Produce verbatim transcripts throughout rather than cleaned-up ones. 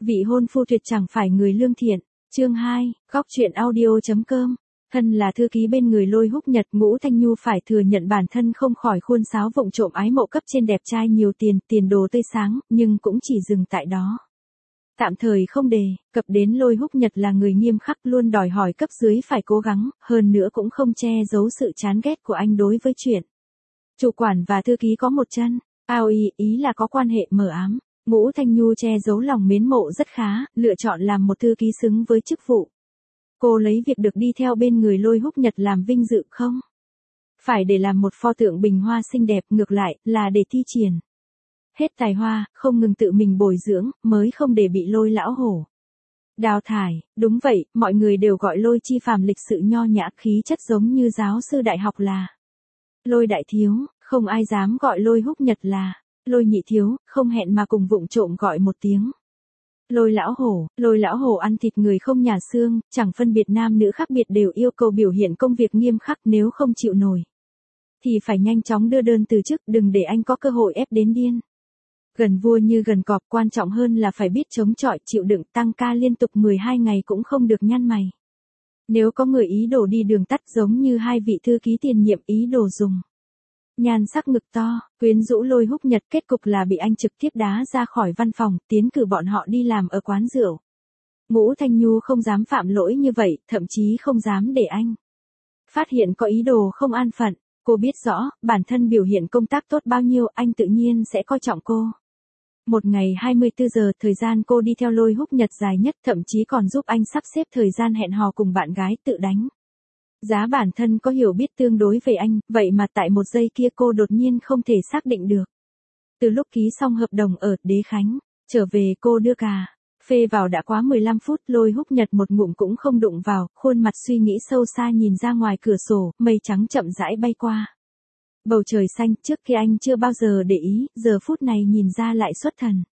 Vị hôn phu tuyệt chẳng phải người lương thiện. Chương hai, góc truyện audio.com. Thân là thư ký bên người Lôi Húc Nhật, Ngũ Thanh Nhu phải thừa nhận bản thân không khỏi khuôn sáo vụng trộm ái mộ cấp trên đẹp trai nhiều tiền, tiền đồ tươi sáng, nhưng cũng chỉ dừng tại đó. Tạm thời không đề cập đến Lôi Húc Nhật là người nghiêm khắc, luôn đòi hỏi cấp dưới phải cố gắng, hơn nữa cũng không che giấu sự chán ghét của anh đối với chuyện chủ quản và thư ký có một chân. Ao ý, ý là có quan hệ mờ ám. Ngũ Thanh Nhu che giấu lòng mến mộ rất khá, lựa chọn làm một thư ký xứng với chức vụ. Cô lấy việc được đi theo bên người Lôi Húc Nhật làm vinh dự không? Phải để làm một pho tượng bình hoa xinh đẹp, ngược lại, là để thi triển hết tài hoa, không ngừng tự mình bồi dưỡng, mới không để bị Lôi lão hổ đào thải. Đúng vậy, mọi người đều gọi Lôi Chi Phàm lịch sự nho nhã, khí chất giống như giáo sư đại học là Lôi đại thiếu, không ai dám gọi Lôi Húc Nhật là Lôi nhị thiếu, không hẹn mà cùng vụng trộm gọi một tiếng Lôi lão hổ. Lôi lão hổ ăn thịt người không nhả xương, chẳng phân biệt nam nữ khác biệt, đều yêu cầu biểu hiện công việc nghiêm khắc, nếu không chịu nổi thì phải nhanh chóng đưa đơn từ chức, đừng để anh có cơ hội ép đến điên. Gần vua như gần cọp, quan trọng hơn là phải biết chống chọi, chịu đựng, tăng ca liên tục mười hai ngày cũng không được nhăn mày. Nếu có người ý đồ đi đường tắt giống như hai vị thư ký tiền nhiệm ý đồ dùng nhan sắc ngực to, quyến rũ Lôi Húc Nhật, kết cục là bị anh trực tiếp đá ra khỏi văn phòng, tiến cử bọn họ đi làm ở quán rượu. Ngũ Thanh Nhu không dám phạm lỗi như vậy, thậm chí không dám để anh phát hiện có ý đồ không an phận. Cô biết rõ, bản thân biểu hiện công tác tốt bao nhiêu, anh tự nhiên sẽ coi trọng cô. Một ngày hai mươi tư giờ, thời gian cô đi theo Lôi Húc Nhật dài nhất, thậm chí còn giúp anh sắp xếp thời gian hẹn hò cùng bạn gái, tự đánh giá bản thân có hiểu biết tương đối về anh, vậy mà tại một giây kia cô đột nhiên không thể xác định được. Từ lúc ký xong hợp đồng ở Đế Khánh, trở về cô đưa cà phê vào đã quá mười lăm phút, Lôi Húc Nhật một ngụm cũng không đụng vào, khuôn mặt suy nghĩ sâu xa nhìn ra ngoài cửa sổ, mây trắng chậm rãi bay qua bầu trời xanh, trước kia anh chưa bao giờ để ý, giờ phút này nhìn ra lại xuất thần.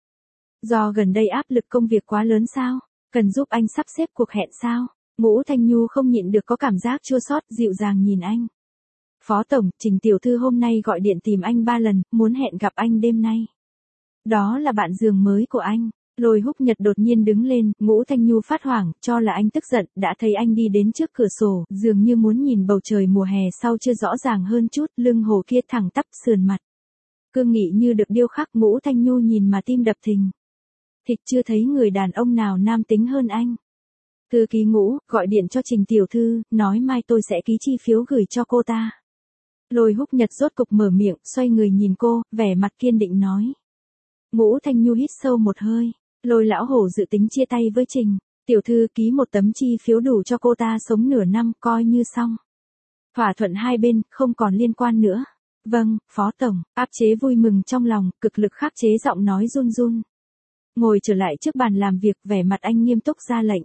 Do gần đây áp lực công việc quá lớn sao? Cần giúp anh sắp xếp cuộc hẹn sao? Ngũ Thanh Nhu không nhịn được có cảm giác chua xót, dịu dàng nhìn anh. Phó tổng, Trình tiểu thư hôm nay gọi điện tìm anh ba lần, muốn hẹn gặp anh đêm nay. Đó là bạn giường mới của anh. Lôi Húc Nhật đột nhiên đứng lên, Ngũ Thanh Nhu phát hoảng, cho là anh tức giận, đã thấy anh đi đến trước cửa sổ, dường như muốn nhìn bầu trời mùa hè sau chưa rõ ràng hơn chút, lưng hồ kia thẳng tắp, sườn mặt cương nghị như được điêu khắc. Ngũ Thanh Nhu nhìn mà tim đập thình thịch, chưa thấy người đàn ông nào nam tính hơn anh. Thư ký Ngũ, gọi điện cho Trình tiểu thư, nói mai tôi sẽ ký chi phiếu gửi cho cô ta. Lôi Húc Nhật rốt cục mở miệng, xoay người nhìn cô, vẻ mặt kiên định nói. Ngũ Thanh Nhu hít sâu một hơi. Lôi lão hổ dự tính chia tay với Trình tiểu thư, ký một tấm chi phiếu đủ cho cô ta sống nửa năm, coi như xong. Thỏa thuận hai bên, không còn liên quan nữa. Vâng, phó tổng. Áp chế vui mừng trong lòng, cực lực khắc chế giọng nói run run. Ngồi trở lại trước bàn làm việc, vẻ mặt anh nghiêm túc ra lệnh.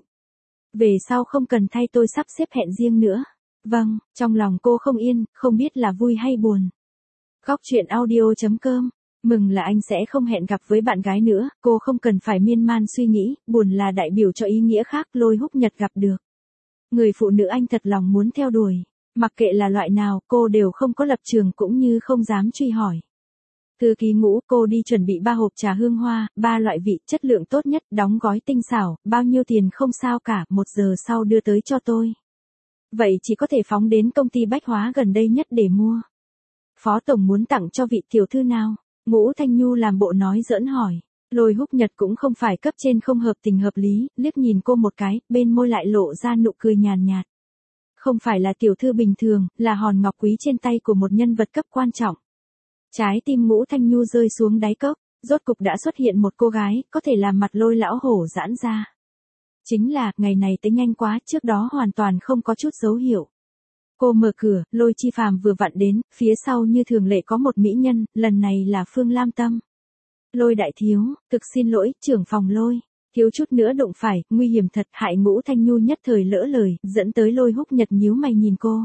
Về sau không cần thay tôi sắp xếp hẹn riêng nữa. Vâng. Trong lòng cô không yên, không biết là vui hay buồn. Góc truyện audio.com. Mừng là anh sẽ không hẹn gặp với bạn gái nữa, cô không cần phải miên man suy nghĩ, buồn là đại biểu cho ý nghĩa khác. Lôi Húc Nhật gặp được người phụ nữ anh thật lòng muốn theo đuổi, mặc kệ là loại nào, cô đều không có lập trường cũng như không dám truy hỏi. Thư ký Ngũ, cô đi chuẩn bị ba hộp trà hương hoa, ba loại vị, chất lượng tốt nhất, đóng gói tinh xảo, bao nhiêu tiền không sao cả, một giờ sau đưa tới cho tôi. Vậy chỉ có thể phóng đến công ty bách hóa gần đây nhất để mua. Phó tổng muốn tặng cho vị tiểu thư nào? Ngũ Thanh Nhu làm bộ nói giỡn hỏi. Lôi Húc Nhật cũng không phải cấp trên không hợp tình hợp lý, liếc nhìn cô một cái, bên môi lại lộ ra nụ cười nhàn nhạt. Không phải là tiểu thư bình thường, là hòn ngọc quý trên tay của một nhân vật cấp quan trọng. Trái tim Ngũ Thanh Nhu rơi xuống đáy cốc, rốt cục đã xuất hiện một cô gái, có thể làm mặt Lôi lão hổ giãn ra. Chính là, ngày này tới nhanh quá, trước đó hoàn toàn không có chút dấu hiệu. Cô mở cửa, Lôi Chi Phàm vừa vặn đến, phía sau như thường lệ có một mỹ nhân, lần này là Phương Lam Tâm. Lôi đại thiếu, thực xin lỗi, trưởng phòng Lôi. Thiếu chút nữa đụng phải, nguy hiểm thật, hại Ngũ Thanh Nhu nhất thời lỡ lời, dẫn tới Lôi Húc Nhật nhíu mày nhìn cô.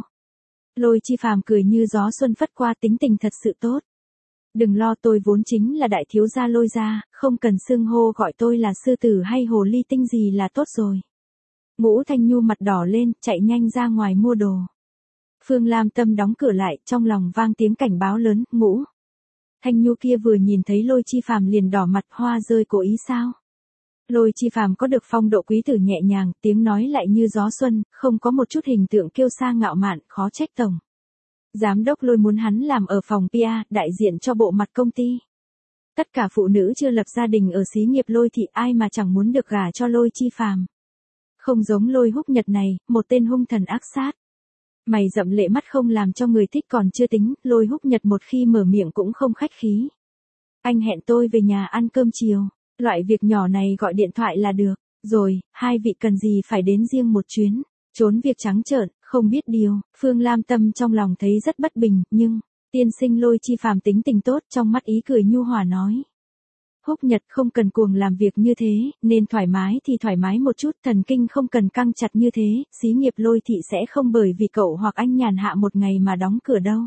Lôi Chi Phàm cười như gió xuân phất qua, tính tình thật sự tốt. Đừng lo, tôi vốn chính là đại thiếu gia Lôi gia, không cần xưng hô gọi tôi là sư tử hay hồ ly tinh gì là tốt rồi. Ngũ Thanh Nhu mặt đỏ lên, chạy nhanh ra ngoài mua đồ. Phương Lam Tâm đóng cửa lại, trong lòng vang tiếng cảnh báo lớn, Ngũ Thanh Nhu kia vừa nhìn thấy Lôi Chi Phàm liền đỏ mặt, hoa rơi cố ý sao? Lôi Chi Phàm có được phong độ quý tử nhẹ nhàng, tiếng nói lại như gió xuân, không có một chút hình tượng kiêu sa ngạo mạn, khó trách tổng giám đốc Lôi muốn hắn làm ở phòng pê e, đại diện cho bộ mặt công ty. Tất cả phụ nữ chưa lập gia đình ở xí nghiệp Lôi thì ai mà chẳng muốn được gả cho Lôi Chi Phàm. Không giống Lôi Húc Nhật này, một tên hung thần ác sát. Mày rậm lệ mắt không làm cho người thích còn chưa tính, Lôi Húc Nhật một khi mở miệng cũng không khách khí. Anh hẹn tôi về nhà ăn cơm chiều, loại việc nhỏ này gọi điện thoại là được, rồi, hai vị cần gì phải đến riêng một chuyến, trốn việc trắng trợn, không biết điều. Phương Lam Tâm trong lòng thấy rất bất bình, nhưng, tiên sinh Lôi Chi Phàm tính tình tốt, trong mắt ý cười nhu hòa nói. Húc Nhật không cần cuồng làm việc như thế, nên thoải mái thì thoải mái một chút, thần kinh không cần căng chặt như thế, xí nghiệp Lôi thị sẽ không bởi vì cậu hoặc anh nhàn hạ một ngày mà đóng cửa đâu.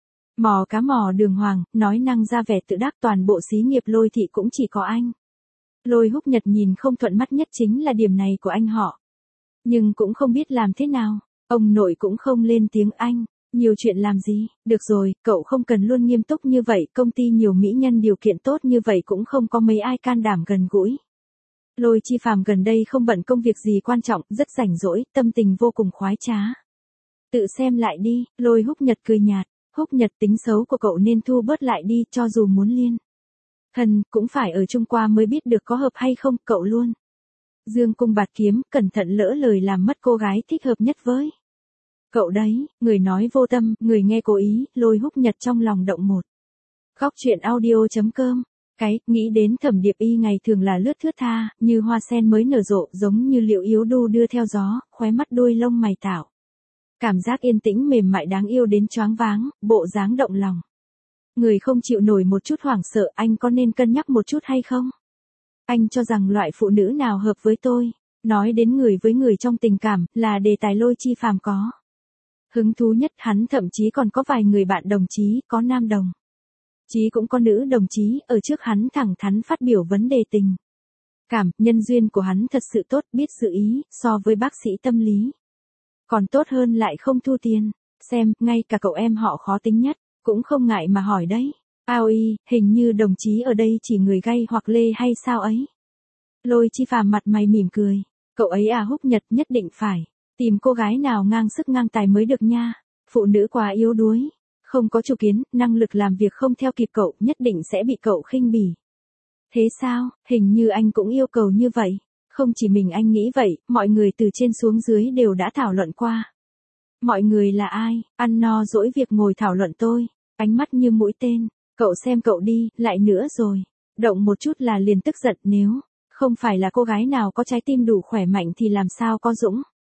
Mò cá mò đường hoàng, nói năng ra vẻ tự đắc, toàn bộ xí nghiệp Lôi thị cũng chỉ có anh. Lôi Húc Nhật nhìn không thuận mắt nhất chính là điểm này của anh họ. Nhưng cũng không biết làm thế nào, ông nội cũng không lên tiếng. Anh, nhiều chuyện làm gì, được rồi, cậu không cần luôn nghiêm túc như vậy, công ty nhiều mỹ nhân điều kiện tốt như vậy cũng không có mấy ai can đảm gần gũi. Lôi Chi Phàm gần đây không bận công việc gì quan trọng, rất rảnh rỗi, tâm tình vô cùng khoái trá. Tự xem lại đi, Lôi Húc Nhật cười nhạt. Húc Nhật, tính xấu của cậu nên thu bớt lại đi, cho dù muốn liên thân, cũng phải ở chung qua mới biết được có hợp hay không, cậu luôn dương cung bạt kiếm, cẩn thận lỡ lời làm mất cô gái thích hợp nhất với cậu đấy. Người nói vô tâm, người nghe cố ý. Lôi Húc Nhật trong lòng động một góc truyện audio chấm com. Cái, nghĩ đến Thẩm Điệp Y ngày thường là lướt thướt tha, như hoa sen mới nở rộ, giống như liệu yếu đu đưa theo gió, khóe mắt đuôi lông mày tạo cảm giác yên tĩnh mềm mại đáng yêu đến choáng váng, bộ dáng động lòng. Người không chịu nổi một chút hoảng sợ, anh có nên cân nhắc một chút hay không? Anh cho rằng loại phụ nữ nào hợp với tôi? Nói đến người với người trong tình cảm, là đề tài Lôi Chi Phàm có hứng thú nhất, hắn thậm chí còn có vài người bạn đồng chí, có nam đồng chí cũng có nữ đồng chí, ở trước hắn thẳng thắn phát biểu vấn đề tình cảm, nhân duyên của hắn thật sự tốt, biết sự ý, so với bác sĩ tâm lý còn tốt hơn, lại không thu tiền. Xem, ngay cả cậu em họ khó tính nhất, cũng không ngại mà hỏi đấy. Ao y, hình như đồng chí ở đây chỉ người gay hoặc lê hay sao ấy? Lôi Chi Phàm mặt mày mỉm cười. Cậu ấy à Húc Nhật, nhất định phải tìm cô gái nào ngang sức ngang tài mới được nha. Phụ nữ quá yếu đuối, không có chủ kiến, năng lực làm việc không theo kịp cậu, nhất định sẽ bị cậu khinh bỉ. Thế sao, hình như anh cũng yêu cầu như vậy. Không chỉ mình anh nghĩ vậy, mọi người từ trên xuống dưới đều đã thảo luận qua. Mọi người là ai, ăn no dỗi việc ngồi thảo luận tôi, ánh mắt như mũi tên, cậu xem cậu đi, lại nữa rồi. Động một chút là liền tức giận, nếu không phải là cô gái nào có trái tim đủ khỏe mạnh thì làm sao có dũng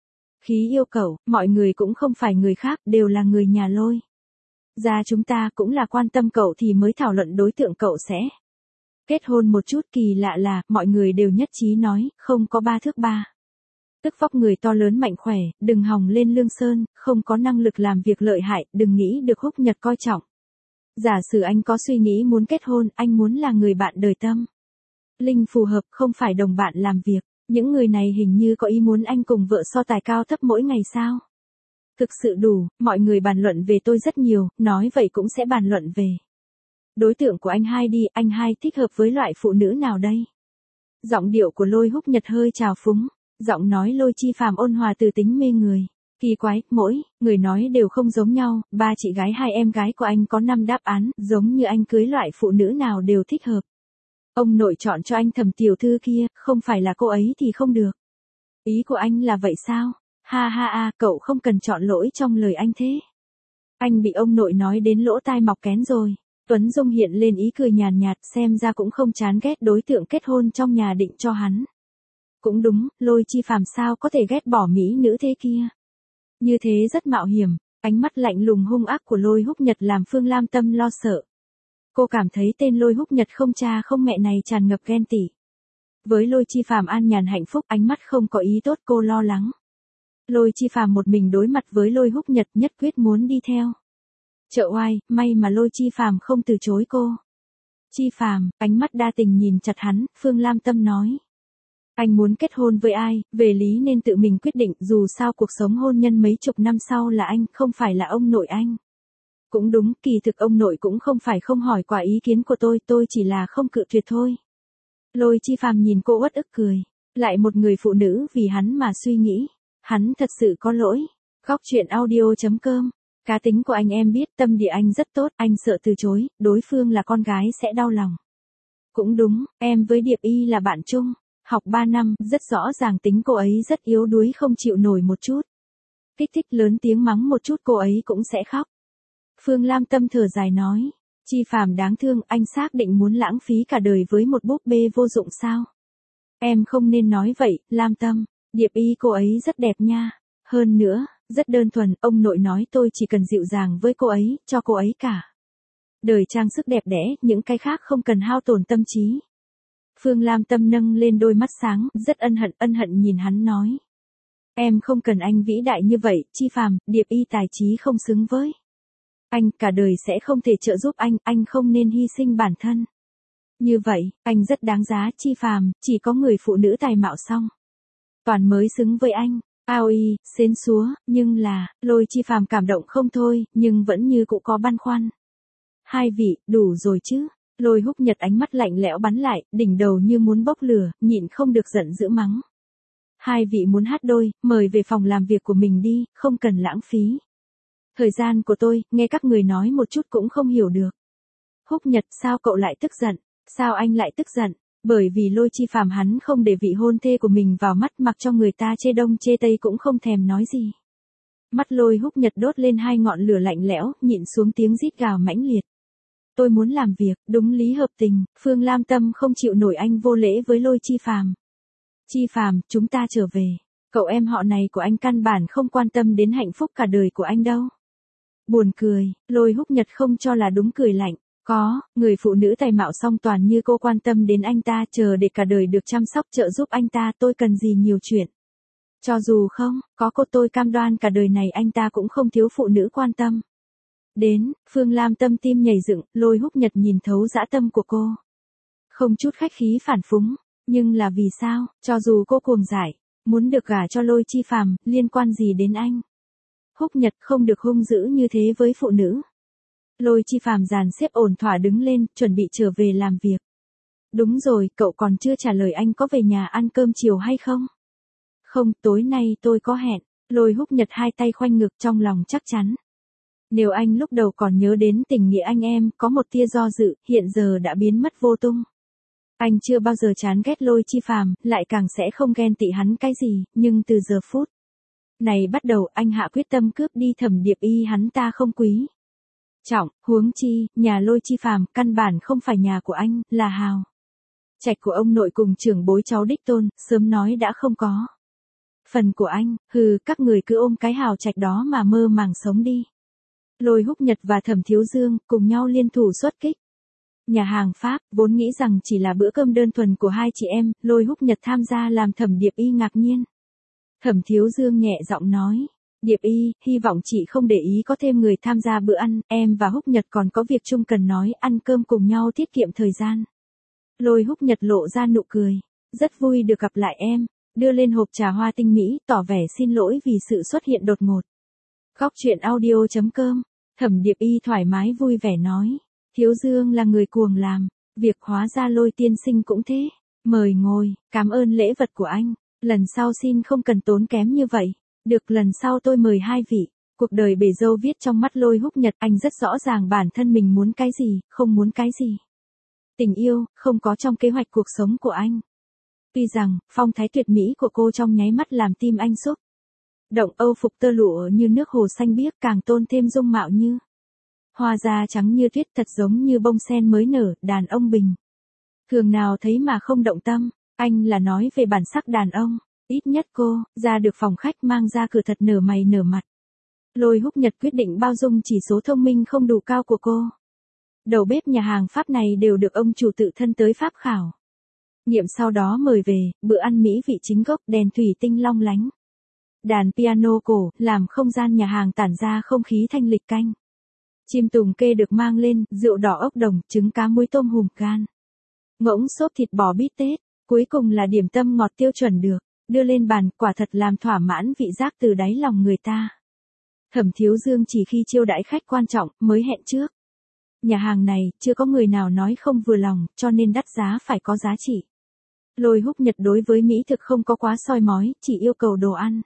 khí yêu cậu, mọi người cũng không phải người khác, đều là người nhà Lôi gia chúng ta, cũng là quan tâm cậu thì mới thảo luận đối tượng cậu sẽ kết hôn một chút. Kỳ lạ là, mọi người đều nhất trí nói, không có ba thước ba tức vóc người to lớn mạnh khỏe, đừng hòng lên Lương Sơn, không có năng lực làm việc lợi hại, đừng nghĩ được Húc Nhật coi trọng. Giả sử anh có suy nghĩ muốn kết hôn, anh muốn là người bạn đời tâm linh phù hợp, không phải đồng bạn làm việc. Những người này hình như có ý muốn anh cùng vợ so tài cao thấp mỗi ngày sao? Thực sự đủ, mọi người bàn luận về tôi rất nhiều, nói vậy cũng sẽ bàn luận về đối tượng của anh hai đi, anh hai thích hợp với loại phụ nữ nào đây? Giọng điệu của Lôi Húc Nhật hơi trào phúng, giọng nói Lôi Chi Phàm ôn hòa từ tính mê người. Kỳ quái, mỗi người nói đều không giống nhau, ba chị gái hai em gái của anh có năm đáp án, giống như anh cưới loại phụ nữ nào đều thích hợp. Ông nội chọn cho anh Thẩm tiểu thư kia, không phải là cô ấy thì không được. Ý của anh là vậy sao? Ha ha ha, cậu không cần chọn lỗi trong lời anh thế. Anh bị ông nội nói đến lỗ tai mọc kén rồi. Tuấn Dung hiện lên ý cười nhàn nhạt, xem ra cũng không chán ghét đối tượng kết hôn trong nhà định cho hắn. Cũng đúng, Lôi Chi Phàm sao có thể ghét bỏ mỹ nữ thế kia. Như thế rất mạo hiểm, ánh mắt lạnh lùng hung ác của Lôi Húc Nhật làm Phương Lam Tâm lo sợ. Cô cảm thấy tên Lôi Húc Nhật không cha không mẹ này tràn ngập ghen tị. Với Lôi Chi Phàm an nhàn hạnh phúc, ánh mắt không có ý tốt, cô lo lắng. Lôi Chi Phàm một mình đối mặt với Lôi Húc Nhật, nhất quyết muốn đi theo chợ oai, may mà Lôi Chi Phàm không từ chối cô. Chi Phàm, ánh mắt đa tình nhìn chặt hắn, Phương Lam Tâm nói. Anh muốn kết hôn với ai, về lý nên tự mình quyết định, dù sao cuộc sống hôn nhân mấy chục năm sau là anh, không phải là ông nội anh. Cũng đúng, kỳ thực ông nội cũng không phải không hỏi qua ý kiến của tôi, tôi chỉ là không cự tuyệt thôi. Lôi Chi Phàm nhìn cô uất ức cười. Lại một người phụ nữ vì hắn mà suy nghĩ. Hắn thật sự có lỗi. Góc chuyện audio chấm com. Cá tính của anh em biết, tâm địa anh rất tốt, anh sợ từ chối, đối phương là con gái sẽ đau lòng. Cũng đúng, em với Điệp Y là bạn chung. Học ba năm, rất rõ ràng tính cô ấy rất yếu đuối không chịu nổi một chút. Kích thích lớn tiếng mắng một chút cô ấy cũng sẽ khóc. Phương Lam Tâm thở dài nói. Chi Phàm đáng thương, anh xác định muốn lãng phí cả đời với một búp bê vô dụng sao? Em không nên nói vậy, Lam Tâm. Điệp Y cô ấy rất đẹp nha. Hơn nữa, rất đơn thuần, ông nội nói tôi chỉ cần dịu dàng với cô ấy, cho cô ấy cả đời trang sức đẹp đẽ, những cái khác không cần hao tổn tâm trí. Phương Lam Tâm nâng lên đôi mắt sáng, rất ân hận ân hận nhìn hắn nói. Em không cần anh vĩ đại như vậy, Chi Phàm, Điệp Y tài trí không xứng với anh, cả đời sẽ không thể trợ giúp anh, anh không nên hy sinh bản thân. Như vậy, anh rất đáng giá, Chi Phàm, chỉ có người phụ nữ tài mạo xong toàn mới xứng với anh. Ao y, xến xúa, nhưng là, Lôi Chi Phàm cảm động không thôi, nhưng vẫn như cũng có băn khoăn. Hai vị, đủ rồi chứ. Lôi Húc Nhật ánh mắt lạnh lẽo bắn lại, đỉnh đầu như muốn bốc lửa, nhịn không được giận dữ mắng. Hai vị muốn hát đôi, mời về phòng làm việc của mình đi, không cần lãng phí thời gian của tôi, nghe các người nói một chút cũng không hiểu được. Húc Nhật, sao cậu lại tức giận? Sao anh lại tức giận? Bởi vì Lôi Chi Phàm hắn không để vị hôn thê của mình vào mắt, mặc cho người ta chê đông chê tây cũng không thèm nói gì. Mắt Lôi Húc Nhật đốt lên hai ngọn lửa lạnh lẽo, nhịn xuống tiếng rít gào mãnh liệt. Tôi muốn làm việc, đúng lý hợp tình, Phương Lam Tâm không chịu nổi anh vô lễ với Lôi Chi Phàm. Chi Phàm, chúng ta trở về. Cậu em họ này của anh căn bản không quan tâm đến hạnh phúc cả đời của anh đâu. Buồn cười, Lôi Húc Nhật không cho là đúng cười lạnh. Có, người phụ nữ tài mạo song toàn như cô quan tâm đến anh ta, chờ để cả đời được chăm sóc trợ giúp anh ta, tôi cần gì nhiều chuyện. Cho dù không, có cô tôi cam đoan cả đời này anh ta cũng không thiếu phụ nữ quan tâm. Đến, Phương Lam Tâm tim nhảy dựng, Lôi Húc Nhật nhìn thấu dã tâm của cô. Không chút khách khí phản phúng, nhưng là vì sao, cho dù cô cuồng dại, muốn được gả cho Lôi Chi Phàm, liên quan gì đến anh? Húc Nhật không được hung dữ như thế với phụ nữ. Lôi Chi Phàm dàn xếp ổn thỏa đứng lên, chuẩn bị trở về làm việc. Đúng rồi, cậu còn chưa trả lời anh có về nhà ăn cơm chiều hay không? Không, tối nay tôi có hẹn. Lôi Húc Nhật hai tay khoanh ngực trong lòng chắc chắn. Nếu anh lúc đầu còn nhớ đến tình nghĩa anh em, có một tia do dự, hiện giờ đã biến mất vô tung. Anh chưa bao giờ chán ghét Lôi Chi Phàm, lại càng sẽ không ghen tị hắn cái gì, nhưng từ giờ phút này bắt đầu anh hạ quyết tâm cướp đi Thẩm Điệp Y, hắn ta không quý trọng, huống chi, nhà Lôi Chi Phàm căn bản không phải nhà của anh, là hào trạch của ông nội cùng trưởng bối cháu đích tôn, sớm nói đã không có phần của anh, hừ, các người cứ ôm cái hào trạch đó mà mơ màng sống đi. Lôi Húc Nhật và Thẩm Thiếu Dương cùng nhau liên thủ xuất kích nhà hàng Pháp, vốn nghĩ rằng chỉ là bữa cơm đơn thuần của hai chị em, Lôi Húc Nhật tham gia làm Thẩm Điệp Y ngạc nhiên. Thẩm Thiếu Dương nhẹ giọng nói. Điệp Y, hy vọng chị không để ý có thêm người tham gia bữa ăn, em và Húc Nhật còn có việc chung cần nói, ăn cơm cùng nhau tiết kiệm thời gian. Lôi Húc Nhật lộ ra nụ cười. Rất vui được gặp lại em, đưa lên hộp trà hoa tinh mỹ, tỏ vẻ xin lỗi vì sự xuất hiện đột ngột. Góc chuyện audio chấm com. Thẩm Điệp Y thoải mái vui vẻ nói. Thiếu Dương là người cuồng làm, việc hóa ra Lôi tiên sinh cũng thế. Mời ngồi, cảm ơn lễ vật của anh, lần sau xin không cần tốn kém như vậy. Được, lần sau tôi mời hai vị. Cuộc đời bể dâu viết trong mắt Lôi Húc Nhật, anh rất rõ ràng bản thân mình muốn cái gì, không muốn cái gì. Tình yêu, không có trong kế hoạch cuộc sống của anh. Tuy rằng, phong thái tuyệt mỹ của cô trong nháy mắt làm tim anh xúc động, âu phục tơ lụa như nước hồ xanh biếc càng tôn thêm dung mạo như hoa da trắng như tuyết, thật giống như bông sen mới nở, đàn ông bình thường nào thấy mà không động tâm. Anh là nói về bản sắc đàn ông. Ít nhất cô, ra được phòng khách mang ra cửa thật nở mày nở mặt. Lôi Húc Nhật quyết định bao dung chỉ số thông minh không đủ cao của cô. Đầu bếp nhà hàng Pháp này đều được ông chủ tự thân tới Pháp khảo nghiệm, sau đó mời về, bữa ăn mỹ vị chính gốc, đèn thủy tinh long lánh. Đàn piano cổ, làm không gian nhà hàng tản ra không khí thanh lịch canh. Chim tùng kê được mang lên, rượu đỏ ốc đồng, trứng cá muối tôm hùm gan. Ngỗng xốp thịt bò bít tết, cuối cùng là điểm tâm ngọt tiêu chuẩn được đưa lên bàn, quả thật làm thỏa mãn vị giác từ đáy lòng người ta. Thẩm Thiếu Dương chỉ khi chiêu đãi khách quan trọng mới hẹn trước. Nhà hàng này chưa có người nào nói không vừa lòng, cho nên đắt giá phải có giá trị. Lôi Húc Nhật đối với mỹ thực không có quá soi mói, chỉ yêu cầu đồ ăn.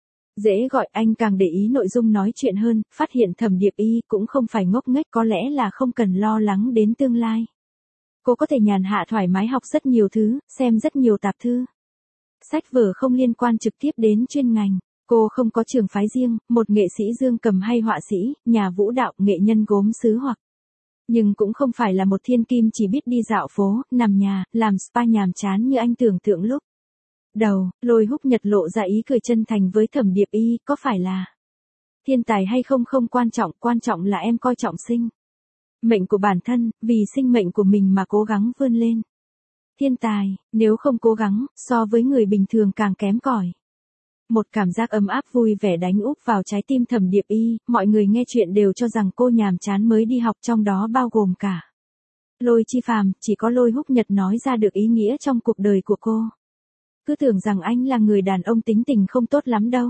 Dễ gọi, anh càng để ý nội dung nói chuyện hơn, phát hiện Thẩm Điệp Y cũng không phải ngốc nghếch, có lẽ là không cần lo lắng đến tương lai. Cô có thể nhàn hạ thoải mái học rất nhiều thứ, xem rất nhiều tạp thư. Sách vở không liên quan trực tiếp đến chuyên ngành. Cô không có trường phái riêng, một nghệ sĩ dương cầm hay họa sĩ, nhà vũ đạo, nghệ nhân gốm sứ hoặc. Nhưng cũng không phải là một thiên kim chỉ biết đi dạo phố, nằm nhà, làm spa nhàm chán như anh tưởng tượng lúc đầu. Lôi Húc Nhật lộ ra ý cười chân thành với Thẩm Điệp Y, có phải là thiên tài hay không không quan trọng, quan trọng là em coi trọng sinh mệnh của bản thân, vì sinh mệnh của mình mà cố gắng vươn lên. Thiên tài, nếu không cố gắng, so với người bình thường càng kém cỏi. Một cảm giác ấm áp vui vẻ đánh úp vào trái tim Thẩm Điệp Y, mọi người nghe chuyện đều cho rằng cô nhàm chán mới đi học, trong đó bao gồm cả Lôi Chi Phàm, chỉ có Lôi Húc Nhật nói ra được ý nghĩa trong cuộc đời của cô. Cứ tưởng rằng anh là người đàn ông tính tình không tốt lắm đâu.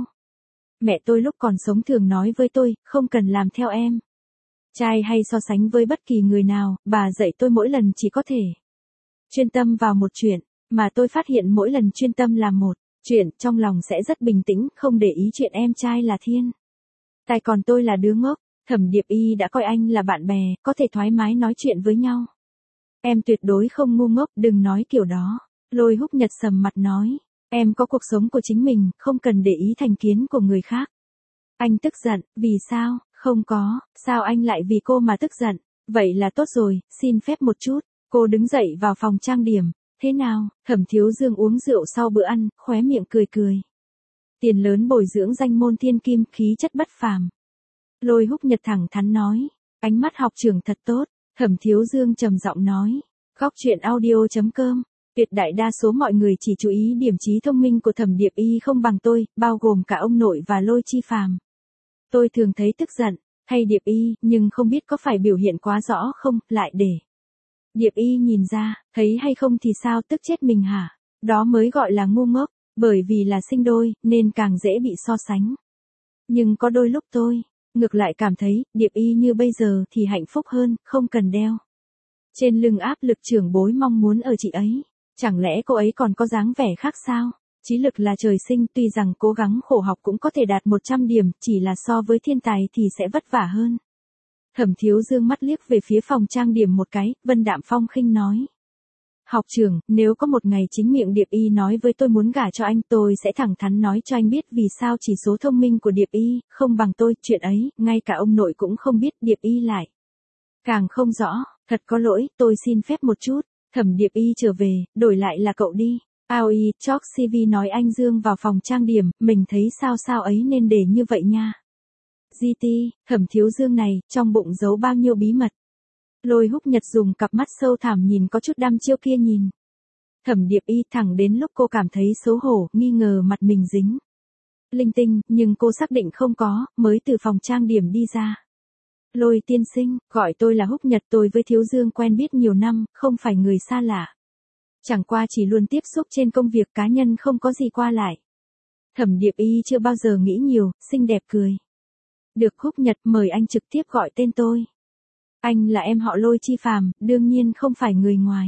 Mẹ tôi lúc còn sống thường nói với tôi, không cần làm theo em trai hay so sánh với bất kỳ người nào, bà dạy tôi mỗi lần chỉ có thể chuyên tâm vào một chuyện, mà tôi phát hiện mỗi lần chuyên tâm làm một chuyện, trong lòng sẽ rất bình tĩnh, không để ý chuyện em trai là thiên tài còn tôi là đứa ngốc. Thẩm Điệp Y đã coi anh là bạn bè, có thể thoải mái nói chuyện với nhau. Em tuyệt đối không ngu ngốc, đừng nói kiểu đó. Lôi Húc Nhật sầm mặt nói, em có cuộc sống của chính mình, không cần để ý thành kiến của người khác. Anh tức giận, vì sao? Không có, sao anh lại vì cô mà tức giận? Vậy là tốt rồi, xin phép một chút. Cô đứng dậy vào phòng trang điểm. Thế nào? Thẩm Thiếu Dương uống rượu sau bữa ăn, khóe miệng cười cười. Tiền lớn bồi dưỡng danh môn thiên kim, khí chất bất phàm. Lôi Húc Nhật thẳng thắn nói, ánh mắt học trưởng thật tốt. Thẩm Thiếu Dương trầm giọng nói, góc truyện audio chấm com. Tuyệt đại đa số mọi người chỉ chú ý điểm trí thông minh của Thẩm Điệp Y không bằng tôi, bao gồm cả ông nội và Lôi Chi Phàm. Tôi thường thấy tức giận, thay Điệp Y, nhưng không biết có phải biểu hiện quá rõ không, lại để Điệp Y nhìn ra, thấy hay không thì sao, tức chết mình hả? Đó mới gọi là ngu ngốc, bởi vì là sinh đôi, nên càng dễ bị so sánh. Nhưng có đôi lúc tôi, ngược lại cảm thấy, Điệp Y như bây giờ thì hạnh phúc hơn, không cần đeo trên lưng áp lực trưởng bối mong muốn ở chị ấy. Chẳng lẽ cô ấy còn có dáng vẻ khác sao? Trí lực là trời sinh, tuy rằng cố gắng khổ học cũng có thể đạt một trăm điểm, chỉ là so với thiên tài thì sẽ vất vả hơn. Thẩm Thiếu Dương mắt liếc về phía phòng trang điểm một cái, vân đạm phong khinh nói. Học trưởng, nếu có một ngày chính miệng Điệp Y nói với tôi muốn gả cho anh, tôi sẽ thẳng thắn nói cho anh biết vì sao chỉ số thông minh của Điệp Y không bằng tôi, chuyện ấy, ngay cả ông nội cũng không biết, Điệp Y lại càng không rõ. Thật có lỗi, tôi xin phép một chút. Thẩm Điệp Y trở về, đổi lại là cậu đi. Aoi, Chok xê vê nói anh Dương vào phòng trang điểm, mình thấy sao sao ấy nên để như vậy nha. giê tê, Thẩm Thiếu Dương này, trong bụng giấu bao nhiêu bí mật. Lôi Húc Nhật dùng cặp mắt sâu thẳm nhìn có chút đăm chiêu kia nhìn Thẩm Điệp Y, thẳng đến lúc cô cảm thấy xấu hổ, nghi ngờ mặt mình dính linh tinh, nhưng cô xác định không có, mới từ phòng trang điểm đi ra. Lôi tiên sinh, gọi tôi là Húc Nhật, tôi với Thiếu Dương quen biết nhiều năm, không phải người xa lạ. Chẳng qua chỉ luôn tiếp xúc trên công việc, cá nhân không có gì qua lại. Thẩm Điệp Y chưa bao giờ nghĩ nhiều, xinh đẹp cười. Được Húc Nhật, mời anh trực tiếp gọi tên tôi. Anh là em họ Lôi Chi Phàm, đương nhiên không phải người ngoài.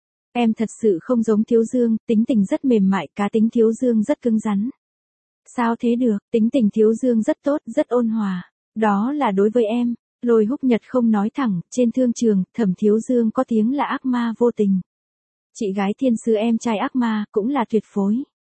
Em thật sự không giống Thiếu Dương, tính tình rất mềm mại, cá tính Thiếu Dương rất cứng rắn. Sao thế được, tính tình Thiếu Dương rất tốt, rất ôn hòa. Đó là đối với em. Lôi Húc Nhật không nói thẳng, trên thương trường, Thẩm Thiếu Dương có tiếng là ác ma vô tình. Chị gái thiên sứ em trai ác ma, cũng là tuyệt phối.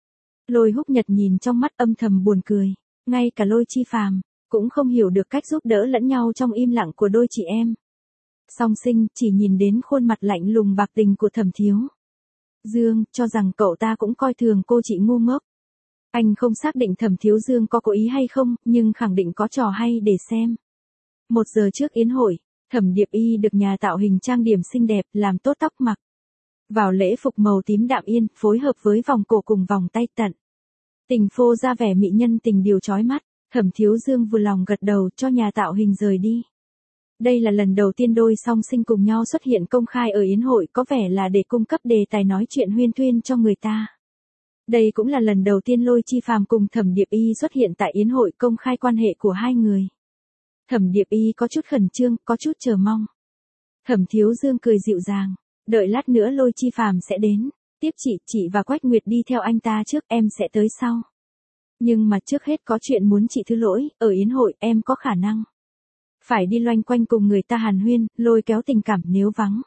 Lôi Húc Nhật nhìn trong mắt âm thầm buồn cười. Ngay cả Lôi Chi Phàm cũng không hiểu được cách giúp đỡ lẫn nhau trong im lặng của đôi chị em song sinh, chỉ nhìn đến khuôn mặt lạnh lùng bạc tình của Thẩm Thiếu Dương, cho rằng cậu ta cũng coi thường cô chị ngu ngốc. Anh không xác định Thẩm Thiếu Dương có cố ý hay không, nhưng khẳng định có trò hay để xem. Một giờ trước yến hội, Thẩm Điệp Y được nhà tạo hình trang điểm xinh đẹp, làm tốt tóc mặc vào lễ phục màu tím đạm yên, phối hợp với vòng cổ cùng vòng tay tận tình phô ra vẻ mỹ nhân tình điều chói mắt. Thẩm Thiếu Dương vừa lòng gật đầu cho nhà tạo hình rời đi. Đây là lần đầu tiên đôi song sinh cùng nhau xuất hiện công khai ở yến hội, có vẻ là để cung cấp đề tài nói chuyện huyên thuyên cho người ta. Đây cũng là lần đầu tiên Lôi Chi Phàm cùng Thẩm Điệp Y xuất hiện tại yến hội công khai quan hệ của hai người. Thẩm Điệp Y có chút khẩn trương, có chút chờ mong. Thẩm Thiếu Dương cười dịu dàng, đợi lát nữa Lôi Chi Phàm sẽ đến. Tiếp chị, chị và Quách Nguyệt đi theo anh ta trước, em sẽ tới sau. Nhưng mà trước hết có chuyện muốn chị thứ lỗi, ở yến hội, em có khả năng phải đi loanh quanh cùng người ta hàn huyên, lôi kéo tình cảm nếu vắng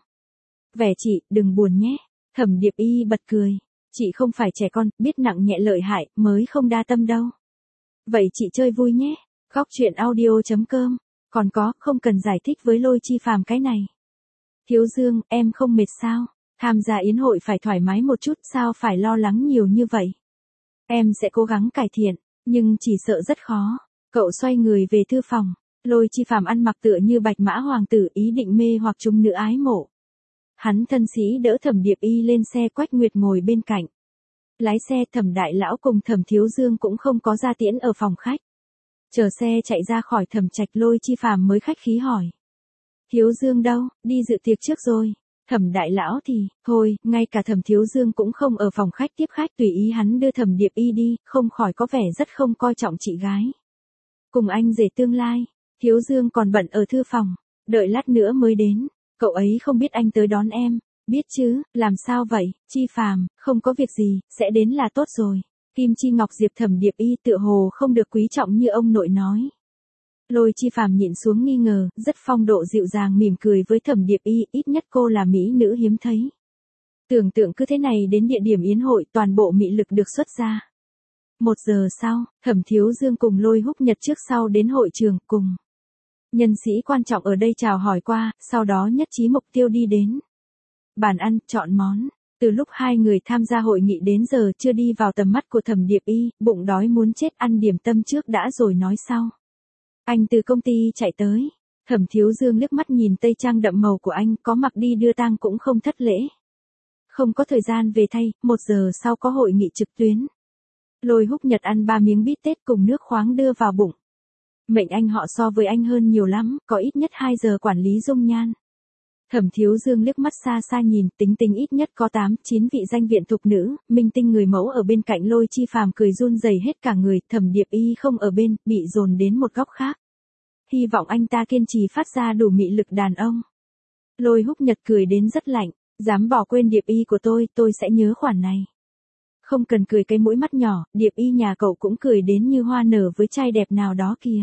vẻ chị, đừng buồn nhé. Thẩm Điệp Y bật cười. Chị không phải trẻ con, biết nặng nhẹ lợi hại, mới không đa tâm đâu. Vậy chị chơi vui nhé. Góc truyện audio.com. Còn có, không cần giải thích với Lôi Chi Phàm cái này. Thiếu Dương, em không mệt sao? Tham gia yến hội phải thoải mái một chút, sao phải lo lắng nhiều như vậy? Em sẽ cố gắng cải thiện, nhưng chỉ sợ rất khó. Cậu xoay người về thư phòng. Lôi Chi Phàm ăn mặc tựa như bạch mã hoàng tử, ý định mê hoặc chúng nữ ái mộ. Hắn thân sĩ đỡ Thẩm Điệp Y lên xe, Quách Nguyệt ngồi bên cạnh. Lái xe Thẩm Đại Lão cùng Thẩm Thiếu Dương cũng không có ra tiễn ở phòng khách. Chờ xe chạy ra khỏi Thẩm Trạch, Lôi Chi Phàm mới khách khí hỏi. Thiếu Dương đâu, đi dự tiệc trước rồi. Thẩm Đại Lão thì, thôi, ngay cả Thẩm Thiếu Dương cũng không ở phòng khách tiếp khách, tùy ý hắn đưa Thẩm Điệp Y đi, không khỏi có vẻ rất không coi trọng chị gái. Cùng anh rể tương lai, Thiếu Dương còn bận ở thư phòng, đợi lát nữa mới đến. Cậu ấy không biết anh tới đón em. Biết chứ, làm sao vậy, Chi Phàm, không có việc gì, sẽ đến là tốt rồi. Kim Chi Ngọc Diệp Thẩm Điệp Y tựa hồ không được quý trọng như ông nội nói. Lôi Chi Phàm nhịn xuống nghi ngờ, rất phong độ dịu dàng mỉm cười với Thẩm Điệp Y, ít nhất cô là mỹ nữ hiếm thấy. Tưởng tượng cứ thế này đến địa điểm yến hội, toàn bộ mị lực được xuất ra. Một giờ sau, Thẩm Thiếu Dương cùng Lôi Húc Nhật trước sau đến hội trường cùng. Nhân sĩ quan trọng ở đây chào hỏi qua, sau đó nhất trí mục tiêu đi đến bàn ăn, chọn món. Từ lúc hai người tham gia hội nghị đến giờ chưa đi vào tầm mắt của Thẩm Điệp Y, bụng đói muốn chết, ăn điểm tâm trước đã rồi nói sau. Anh từ công ty chạy tới. Thẩm Thiếu Dương liếc mắt nhìn tây trang đậm màu của anh, có mặc đi đưa tang cũng không thất lễ. Không có thời gian về thay, một giờ sau có hội nghị trực tuyến. Lôi Húc Nhật ăn ba miếng bít tết cùng nước khoáng đưa vào bụng. Mệnh anh họ so với anh hơn nhiều lắm, có ít nhất hai giờ quản lý dung nhan. Thẩm Thiếu Dương liếc mắt xa xa nhìn, tính tính ít nhất có tám, chín vị danh viện thục nữ, minh tinh người mẫu ở bên cạnh. Lôi Chi Phàm cười run rẩy hết cả người, Thẩm Điệp Y không ở bên, bị dồn đến một góc khác. Hy vọng anh ta kiên trì phát ra đủ mị lực đàn ông. Lôi Húc Nhật cười đến rất lạnh, dám bỏ quên Điệp Y của tôi, tôi sẽ nhớ khoản này. Không cần cười cái mũi mắt nhỏ, Điệp Y nhà cậu cũng cười đến như hoa nở với trai đẹp nào đó kìa.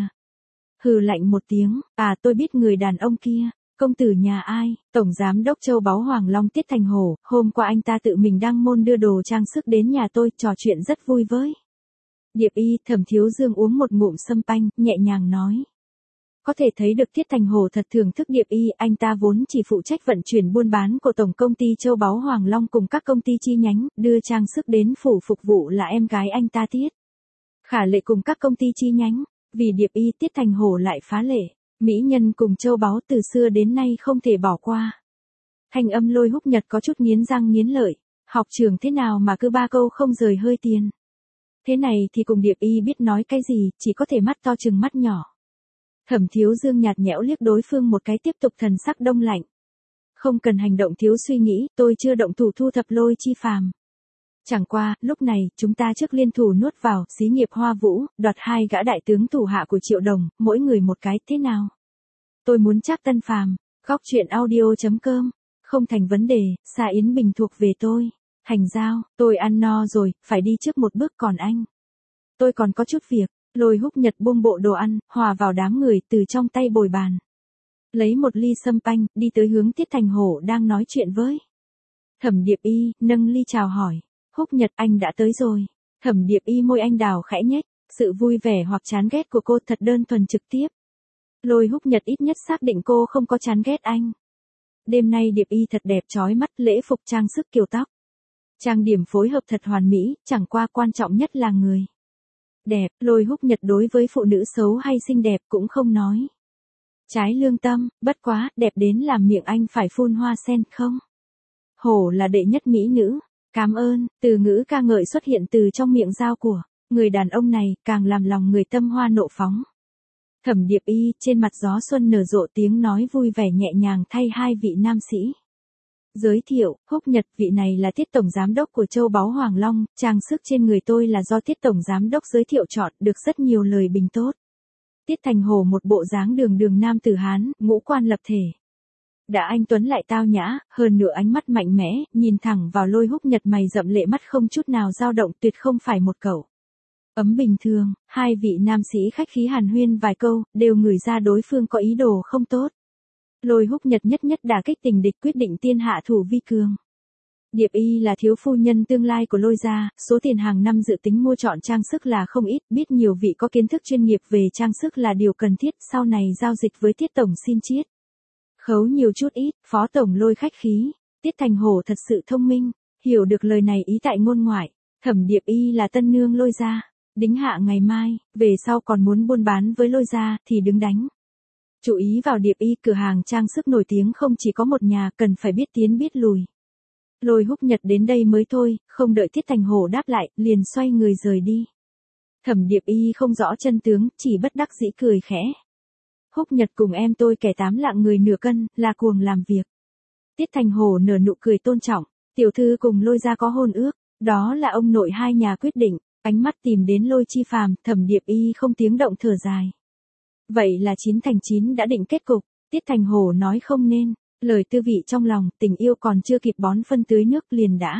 Hừ lạnh một tiếng, à tôi biết người đàn ông kia, công tử nhà ai, Tổng Giám đốc Châu Báu Hoàng Long Tiết Thành Hổ, hôm qua anh ta tự mình đăng môn đưa đồ trang sức đến nhà tôi, trò chuyện rất vui với. Điệp Y, Thẩm Thiếu Dương uống một ngụm sâm panh, nhẹ nhàng nói. Có thể thấy được Tiết Thành Hổ thật thưởng thức Điệp Y, anh ta vốn chỉ phụ trách vận chuyển buôn bán của Tổng Công ty Châu Báu Hoàng Long cùng các công ty chi nhánh, đưa trang sức đến phủ phục vụ là em gái anh ta Tiết Khả Lệ cùng các công ty chi nhánh. Vì Điệp Y, Tiết Thành Hổ lại phá lệ, mỹ nhân cùng châu báu từ xưa đến nay không thể bỏ qua. Thanh âm Lôi Húc Nhật có chút nghiến răng nghiến lợi, học trường thế nào mà cứ ba câu không rời hơi tiền. Thế này thì cùng Điệp Y biết nói cái gì, chỉ có thể mắt to chừng mắt nhỏ. Thẩm Thiếu Dương nhạt nhẽo liếc đối phương một cái, tiếp tục thần sắc đông lạnh. Không cần hành động thiếu suy nghĩ, tôi chưa động thủ thu thập Lôi Chi Phàm. Chẳng qua, lúc này, chúng ta trước liên thủ nuốt vào, xí nghiệp Hoa Vũ, đoạt hai gã đại tướng thủ hạ của Triệu Đồng, mỗi người một cái, thế nào? Tôi muốn Trác Tân Phàm. Góc truyện audio.com. Không thành vấn đề, Sa Yến Bình thuộc về tôi. Thành giao, tôi ăn no rồi, phải đi trước một bước, còn anh. Tôi còn có chút việc. Lôi Húc Nhật buông bộ đồ ăn, hòa vào đám người, từ trong tay bồi bàn. Lấy một ly sâm panh, đi tới hướng Tiết Thành Hổ đang nói chuyện với. Thẩm Điệp Y, nâng ly chào hỏi. Húc Nhật, anh đã tới rồi. Thẩm Điệp Y môi anh đào khẽ nhếch, sự vui vẻ hoặc chán ghét của cô thật đơn thuần trực tiếp. Lôi Húc Nhật ít nhất xác định cô không có chán ghét anh. Đêm nay Điệp Y thật đẹp chói mắt, lễ phục trang sức kiều tóc. Trang điểm phối hợp thật hoàn mỹ, chẳng qua quan trọng nhất là người. Đẹp, Lôi Húc Nhật đối với phụ nữ xấu hay xinh đẹp cũng không nói. Trái lương tâm, bất quá, đẹp đến làm miệng anh phải phun hoa sen không? Hổ là đệ nhất mỹ nữ. Cảm ơn, từ ngữ ca ngợi xuất hiện từ trong miệng dao của người đàn ông này, càng làm lòng người tâm hoa nộ phóng. Thẩm Điệp Y, trên mặt gió xuân nở rộ, tiếng nói vui vẻ nhẹ nhàng thay hai vị nam sĩ. Giới thiệu, Húc Nhật, vị này là Tiết Tổng Giám đốc của Châu Báu Hoàng Long, trang sức trên người tôi là do Tiết Tổng Giám đốc giới thiệu chọn, được rất nhiều lời bình tốt. Tiết Thành Hổ một bộ dáng đường đường nam tử Hán, ngũ quan lập thể. Đã anh Tuấn lại tao nhã, hơn nữa ánh mắt mạnh mẽ, nhìn thẳng vào Lôi Húc Nhật, mày rậm lệ mắt không chút nào dao động, tuyệt không phải một cậu ấm bình thường. Hai vị nam sĩ khách khí hàn huyên vài câu, đều ngửi ra đối phương có ý đồ không tốt. Lôi Húc Nhật nhất nhất đả kích tình địch, quyết định tiên hạ thủ vi cường. Điệp Y là thiếu phu nhân tương lai của Lôi gia, số tiền hàng năm dự tính mua chọn trang sức là không ít, biết nhiều vị có kiến thức chuyên nghiệp về trang sức là điều cần thiết, sau này giao dịch với Tiết tổng xin chiết khấu nhiều chút ít. Phó tổng Lôi khách khí, Tiết Thành Hổ thật sự thông minh, hiểu được lời này ý tại ngôn ngoại. Thẩm Điệp Y là tân nương Lôi gia, đính hạ ngày mai, về sau còn muốn buôn bán với Lôi gia thì đứng đánh. Chú ý vào Điệp Y, cửa hàng trang sức nổi tiếng không chỉ có một nhà, cần phải biết tiến biết lùi. Lôi Húc Nhật đến đây mới thôi, không đợi Tiết Thành Hổ đáp lại, liền xoay người rời đi. Thẩm Điệp Y không rõ chân tướng, chỉ bất đắc dĩ cười khẽ. Húc Nhật cùng em tôi kẻ tám lạng người nửa cân, là cuồng làm việc. Tiết Thành Hổ nở nụ cười tôn trọng, tiểu thư cùng Lôi gia có hôn ước, đó là ông nội hai nhà quyết định. Ánh mắt tìm đến Lôi Chi Phàm, Thẩm Điệp Y không tiếng động thở dài. Vậy là chín thành chín đã định kết cục. Tiết Thành Hổ nói không nên, lời tư vị trong lòng, tình yêu còn chưa kịp bón phân tưới nước liền đã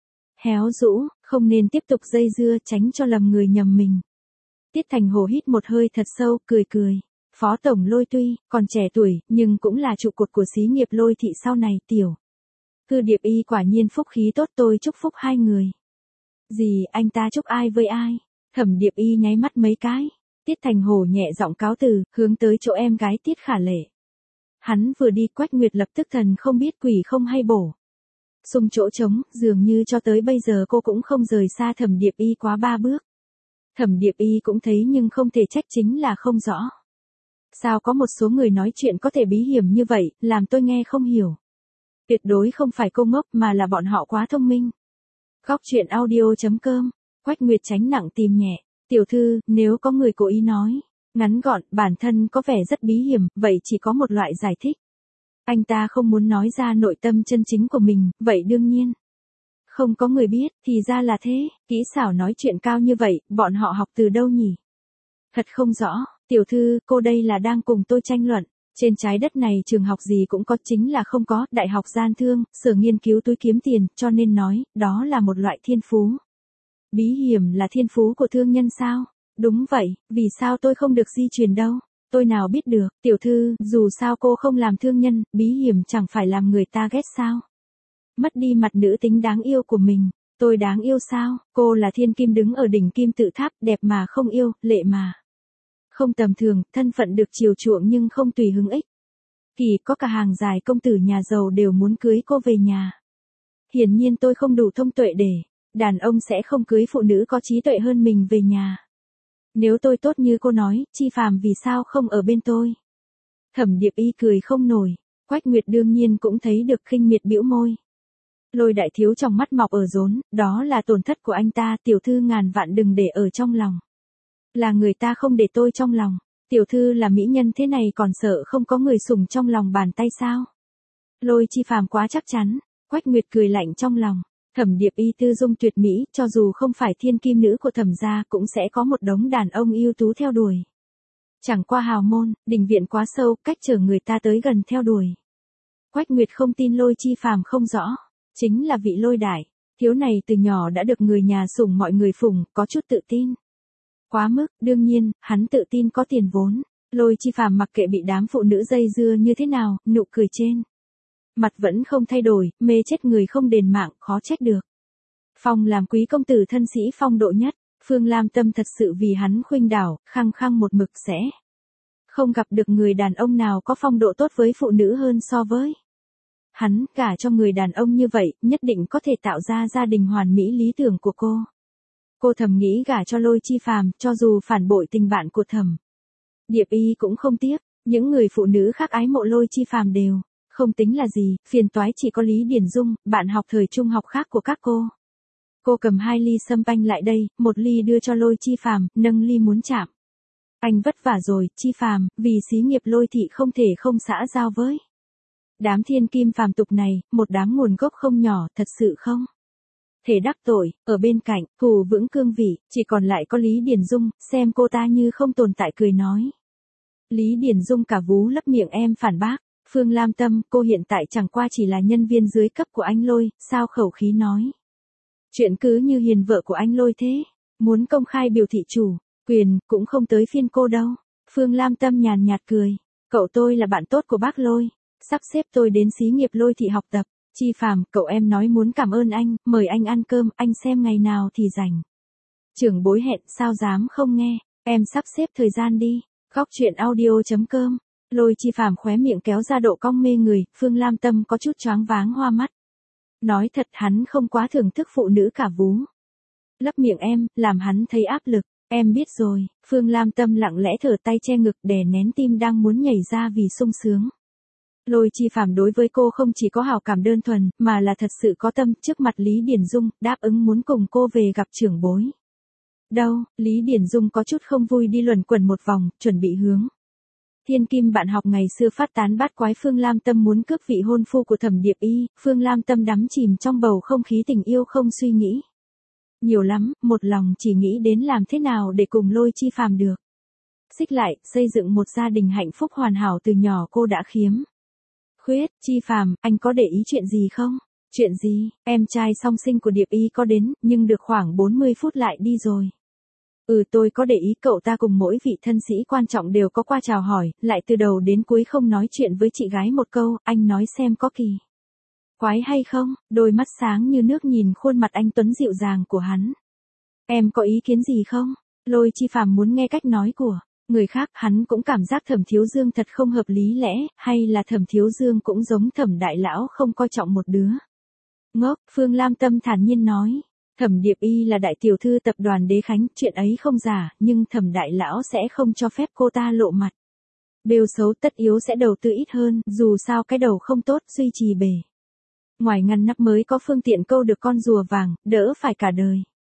héo rũ, không nên tiếp tục dây dưa, tránh cho lầm người nhầm mình. Tiết Thành Hổ hít một hơi thật sâu, cười cười. Phó tổng Lôi tuy còn trẻ tuổi, nhưng cũng là trụ cột của xí nghiệp Lôi thị sau này. Tiểu thư Điệp Y quả nhiên phúc khí tốt, tôi chúc phúc hai người. Gì, anh ta chúc ai với ai? Thẩm Điệp Y nháy mắt mấy cái. Tiết Thành Hổ nhẹ giọng cáo từ, hướng tới chỗ em gái Tiết Khả Lệ. Hắn vừa đi, Quách Nguyệt lập tức thần không biết quỷ không hay bổ sung chỗ trống, dường như cho tới bây giờ cô cũng không rời xa Thẩm Điệp Y quá ba bước. Thẩm Điệp Y cũng thấy nhưng không thể trách, chính là không rõ. Sao có một số người nói chuyện có thể bí hiểm như vậy, làm tôi nghe không hiểu. Tuyệt đối không phải cô ngốc mà là bọn họ quá thông minh. Góc truyện audio chấm com, Quách Nguyệt tránh nặng tìm nhẹ. Tiểu thư, nếu có người cố ý nói ngắn gọn, bản thân có vẻ rất bí hiểm, vậy chỉ có một loại giải thích. Anh ta không muốn nói ra nội tâm chân chính của mình, vậy đương nhiên không có người biết, thì ra là thế. Kỹ xảo nói chuyện cao như vậy, bọn họ học từ đâu nhỉ? Thật không rõ. Tiểu thư, cô đây là đang cùng tôi tranh luận. Trên trái đất này trường học gì cũng có, chính là không có đại học gian thương, sở nghiên cứu túi kiếm tiền, cho nên nói, đó là một loại thiên phú. Bí hiểm là thiên phú của thương nhân sao? Đúng vậy, vì sao tôi không được di truyền đâu? Tôi nào biết được, tiểu thư, dù sao cô không làm thương nhân, bí hiểm chẳng phải làm người ta ghét sao? Mất đi mặt nữ tính đáng yêu của mình, tôi đáng yêu sao? Cô là thiên kim đứng ở đỉnh kim tự tháp, đẹp mà không yêu, lệ mà không tầm thường, thân phận được chiều chuộng nhưng không tùy hứng ích. Kỳ có cả hàng dài công tử nhà giàu đều muốn cưới cô về nhà. Hiển nhiên tôi không đủ thông tuệ để đàn ông sẽ không cưới phụ nữ có trí tuệ hơn mình về nhà. Nếu tôi tốt như cô nói, Chi Phàm vì sao không ở bên tôi? Thẩm Điệp Y cười không nổi. Quách Nguyệt đương nhiên cũng thấy được, khinh miệt bĩu môi. Lôi đại thiếu trong mắt mọc ở rốn, đó là tổn thất của anh ta, tiểu thư ngàn vạn đừng để ở trong lòng. Là người ta không để tôi trong lòng. Tiểu thư là mỹ nhân thế này còn sợ không có người sủng trong lòng bàn tay sao? Lôi Chi Phàm quá chắc chắn. Quách Nguyệt cười lạnh trong lòng. Thẩm Điệp Y tư dung tuyệt mỹ, cho dù không phải thiên kim nữ của Thẩm gia cũng sẽ có một đống đàn ông ưu tú theo đuổi. Chẳng qua hào môn, đình viện quá sâu, cách trở người ta tới gần theo đuổi. Quách Nguyệt không tin Lôi Chi Phàm không rõ. Chính là vị Lôi đại thiếu này từ nhỏ đã được người nhà sủng mọi người phụng, có chút tự tin. Quá mức, đương nhiên, hắn tự tin có tiền vốn. Lôi Chi Phàm mặc kệ bị đám phụ nữ dây dưa như thế nào, nụ cười trên mặt vẫn không thay đổi, mê chết người không đền mạng, khó trách được. Phong làm quý công tử thân sĩ phong độ nhất, Phương Lam Tâm thật sự vì hắn khuynh đảo, khăng khăng một mực sẽ không gặp được người đàn ông nào có phong độ tốt với phụ nữ hơn so với hắn. Cả cho người đàn ông như vậy, nhất định có thể tạo ra gia đình hoàn mỹ lý tưởng của cô. Cô thầm nghĩ gả cho Lôi Chi Phàm, cho dù phản bội tình bạn của Thẩm Điệp Y cũng không tiếc. Những người phụ nữ khác ái mộ Lôi Chi Phàm đều không tính là gì, phiền toái chỉ có Lý Điển Dung, bạn học thời trung học khác của các cô. Cô cầm hai ly sâm panh lại đây, một ly đưa cho Lôi Chi Phàm, nâng ly muốn chạm. Anh vất vả rồi, Chi Phàm, vì xí nghiệp Lôi thị không thể không xã giao với đám thiên kim phàm tục này, một đám nguồn gốc không nhỏ, thật sự không thể đắc tội. Ở bên cạnh, hù vững cương vị, chỉ còn lại có Lý Điển Dung, xem cô ta như không tồn tại cười nói. Lý Điển Dung cả vú lấp miệng em phản bác. Phương Lam Tâm, cô hiện tại chẳng qua chỉ là nhân viên dưới cấp của anh Lôi, sao khẩu khí nói. Chuyện cứ như hiền vợ của anh Lôi thế, muốn công khai biểu thị chủ, quyền, cũng không tới phiên cô đâu. Phương Lam Tâm nhàn nhạt cười, cậu tôi là bạn tốt của bác Lôi, sắp xếp tôi đến xí nghiệp Lôi Thị học tập. Chi Phàm, cậu em nói muốn cảm ơn anh, mời anh ăn cơm, anh xem ngày nào thì rảnh. Trưởng bối hẹn, sao dám không nghe, em sắp xếp thời gian đi. Góc truyện audio chấm com. Lôi Chi Phàm khóe miệng kéo ra độ cong mê người, Phương Lam Tâm có chút choáng váng hoa mắt. Nói thật hắn không quá thưởng thức phụ nữ cả vú. Lấp miệng em, làm hắn thấy áp lực, em biết rồi. Phương Lam Tâm lặng lẽ thở tay che ngực đè nén tim đang muốn nhảy ra vì sung sướng. Lôi Chi Phàm đối với cô không chỉ có hảo cảm đơn thuần, mà là thật sự có tâm. Trước mặt Lý Điển Dung, đáp ứng muốn cùng cô về gặp trưởng bối. Đâu, Lý Điển Dung có chút không vui đi luẩn quẩn một vòng, chuẩn bị hướng. Thiên Kim bạn học ngày xưa phát tán bát quái Phương Lam Tâm muốn cướp vị hôn phu của Thẩm Điệp Y, Phương Lam Tâm đắm chìm trong bầu không khí tình yêu không suy nghĩ nhiều lắm, một lòng chỉ nghĩ đến làm thế nào để cùng Lôi Chi Phàm được xích lại, xây dựng một gia đình hạnh phúc hoàn hảo từ nhỏ cô đã khiếm khuyết. Chi Phàm, anh có để ý chuyện gì không? Chuyện gì? Em trai song sinh của Điệp Y có đến, nhưng được khoảng bốn mươi phút lại đi rồi. Ừ, tôi có để ý cậu ta cùng mỗi vị thân sĩ quan trọng đều có qua chào hỏi, lại từ đầu đến cuối không nói chuyện với chị gái một câu, anh nói xem có kỳ quái hay không. Đôi mắt sáng như nước nhìn khuôn mặt anh tuấn dịu dàng của hắn. Em có ý kiến gì không? Lôi Chi Phàm muốn nghe cách nói của người khác, hắn cũng cảm giác Thẩm Thiếu Dương thật không hợp lý lẽ, hay là Thẩm Thiếu Dương cũng giống Thẩm đại lão không coi trọng một đứa ngốc. Phương Lam Tâm thản nhiên nói. Thẩm Điệp Y là đại tiểu thư tập đoàn Đế Khánh, chuyện ấy không giả, nhưng Thẩm đại lão sẽ không cho phép cô ta lộ mặt. Bêu xấu tất yếu sẽ đầu tư ít hơn, dù sao cái đầu không tốt, duy trì bề ngoài ngăn nắp mới có phương tiện câu được con rùa vàng, đỡ phải cả đời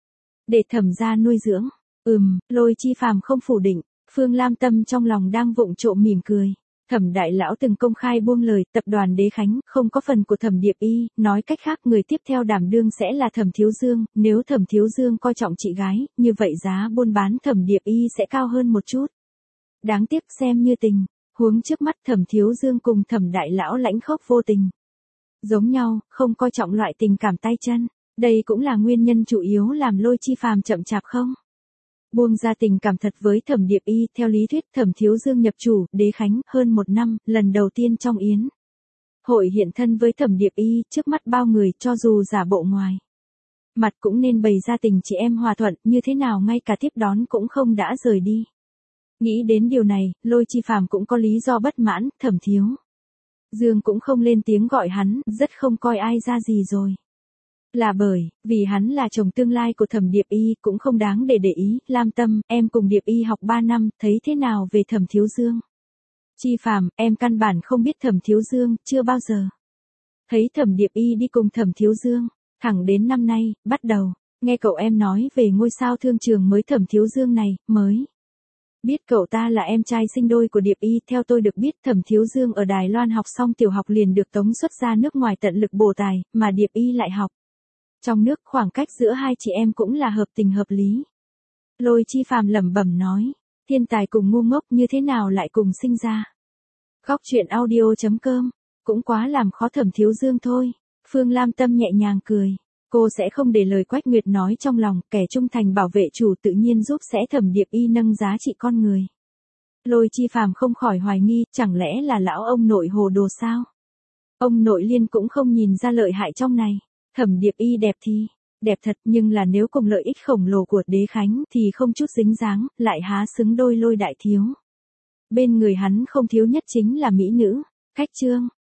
để Thẩm gia nuôi dưỡng. Ừm, Lôi Chi Phàm không phủ định. Phương Lam Tâm trong lòng đang vụng trộm mỉm cười. Thẩm đại lão từng công khai buông lời, tập đoàn Đế Khánh không có phần của Thẩm Điệp Y, nói cách khác người tiếp theo đảm đương sẽ là Thẩm Thiếu Dương, nếu Thẩm Thiếu Dương coi trọng chị gái, như vậy giá buôn bán Thẩm Điệp Y sẽ cao hơn một chút. Đáng tiếc xem như tình, huống trước mắt Thẩm Thiếu Dương cùng Thẩm đại lão lãnh khốc vô tình. Giống nhau, không coi trọng loại tình cảm tay chân, đây cũng là nguyên nhân chủ yếu làm Lôi Chi Phàm chậm chạp không buông ra tình cảm thật với Thẩm Điệp Y. Theo lý thuyết Thẩm Thiếu Dương nhập chủ Đế Khánh hơn một năm, lần đầu tiên trong yến hội hiện thân với Thẩm Điệp Y, trước mắt bao người, cho dù giả bộ ngoài mặt cũng nên bày ra tình chị em hòa thuận, như thế nào ngay cả tiếp đón cũng không đã rời đi. Nghĩ đến điều này, Lôi Chi Phàm cũng có lý do bất mãn. Thẩm Thiếu Dương cũng không lên tiếng gọi hắn, rất không coi ai ra gì rồi. Là bởi, vì hắn là chồng tương lai của Thẩm Điệp Y, cũng không đáng để để ý. Lam Tâm, em cùng Điệp Y học ba năm, thấy thế nào về Thẩm Thiếu Dương? Chi Phàm, em căn bản không biết Thẩm Thiếu Dương, chưa bao giờ thấy Thẩm Điệp Y đi cùng Thẩm Thiếu Dương. Thẳng đến năm nay, bắt đầu nghe cậu em nói về ngôi sao thương trường mới Thẩm Thiếu Dương này, mới biết cậu ta là em trai sinh đôi của Điệp Y. Theo tôi được biết, Thẩm Thiếu Dương ở Đài Loan học xong tiểu học liền được tống xuất ra nước ngoài tận lực bổ tài, mà Điệp Y lại học trong nước, khoảng cách giữa hai chị em cũng là hợp tình hợp lý. Lôi Chi Phàm lẩm bẩm nói, thiên tài cùng ngu ngốc như thế nào lại cùng sinh ra. Góc truyện audio chấm com, cũng quá làm khó Thẩm Thiếu Dương thôi. Phương Lam Tâm nhẹ nhàng cười, cô sẽ không để lời Quách Nguyệt nói trong lòng, kẻ trung thành bảo vệ chủ tự nhiên giúp sẽ Thẩm Điệp Y nâng giá trị con người. Lôi Chi Phàm không khỏi hoài nghi, chẳng lẽ là lão ông nội hồ đồ sao? Ông nội Liên cũng không nhìn ra lợi hại trong này. Thẩm Điệp Y đẹp thì đẹp thật, nhưng là nếu cùng lợi ích khổng lồ của Đế Khánh thì không chút dính dáng, lại há xứng đôi Lôi đại thiếu. Bên người hắn không thiếu nhất chính là mỹ nữ. Khách trương,